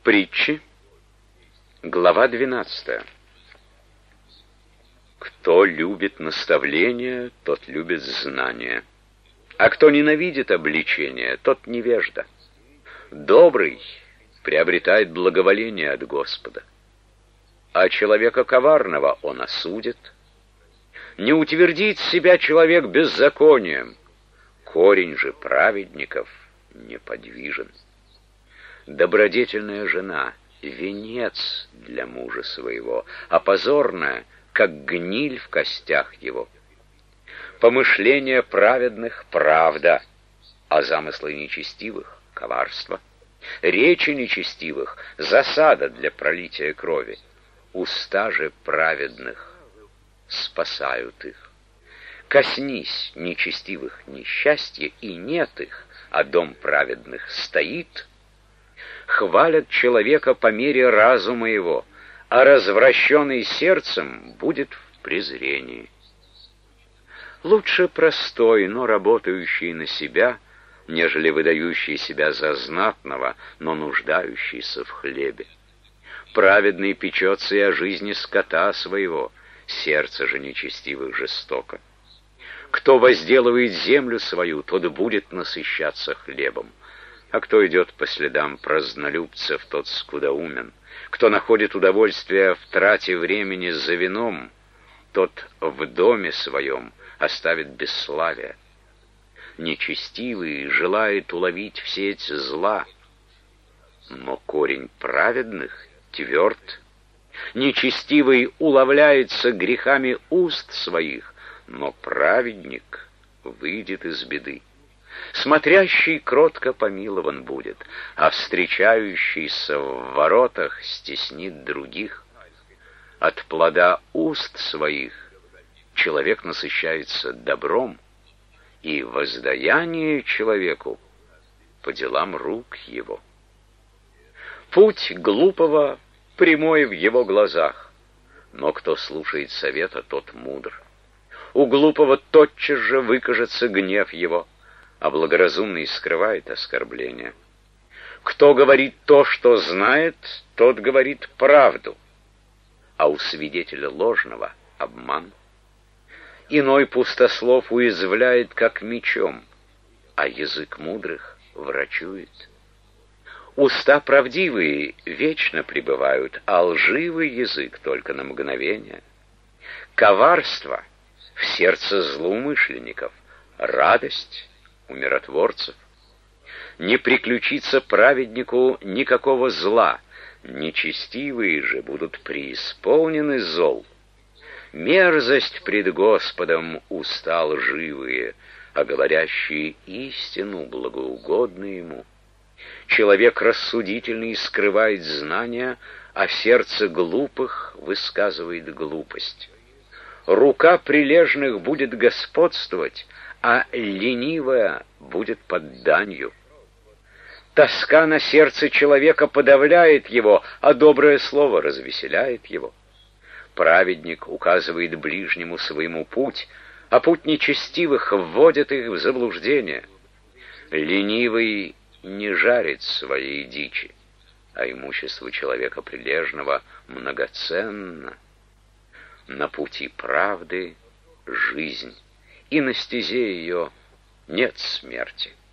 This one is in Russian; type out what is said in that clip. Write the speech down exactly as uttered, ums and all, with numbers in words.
Притчи, глава двенадцатая. Кто любит наставление, тот любит знание, а кто ненавидит обличение, тот невежда. Добрый приобретает благоволение от Господа, а человека коварного он осудит. Не утвердит себя человек беззаконием, корень же праведников неподвижен. Добродетельная жена — венец для мужа своего, а позорная — как гниль в костях его. Помышления праведных — правда, а замыслы нечестивых — коварство. Речи нечестивых — засада для пролития крови. Уста же праведных спасают их. Коснись нечестивых несчастья, и нет их, а дом праведных стоит. Хвалят человека по мере разума его, а развращенный сердцем будет в презрении. Лучше простой, но работающий на себя, нежели выдающий себя за знатного, но нуждающийся в хлебе. Праведный печется и о жизни скота своего, сердце же нечестивых жестоко. Кто возделывает землю свою, тот будет насыщаться хлебом, а кто идет по следам празднолюбцев, тот скудоумен. Кто находит удовольствие в трате времени за вином, тот в доме своем оставит бесславие. Нечестивый желает уловить в сеть зла, но корень праведных тверд. Нечестивый уловляется грехами уст своих, но праведник выйдет из беды. Смотрящий кротко помилован будет, а встречающийся в воротах стеснит других. От плода уст своих человек насыщается добром, и воздаяние человеку по делам рук его. Путь глупого прямой в его глазах, но кто слушает совета, тот мудр. У глупого тотчас же выкажется гнев его, а благоразумный скрывает оскорбление. Кто говорит то, что знает, тот говорит правду, а у свидетеля ложного — обман. Иной пустослов уязвляет, как мечом, а язык мудрых врачует. Уста правдивые вечно пребывают, а лживый язык только на мгновение. Коварство в сердце злоумышленников, радость у миротворцев. Не приключится праведнику никакого зла, нечестивые же будут преисполнены зол. Мерзость пред Господом уста лживые, а говорящие истину благоугодны ему. Человек рассудительный скрывает знания, а сердце глупых высказывает глупость. Рука прилежных будет господствовать, а ленивая будет под данью. Тоска на сердце человека подавляет его, а доброе слово развеселяет его. Праведник указывает ближнему своему путь, а путь нечестивых вводит их в заблуждение. Ленивый не жарит своей дичи, а имущество человека прилежного многоценно. На пути правды жизнь, и на стезе ее нет смерти.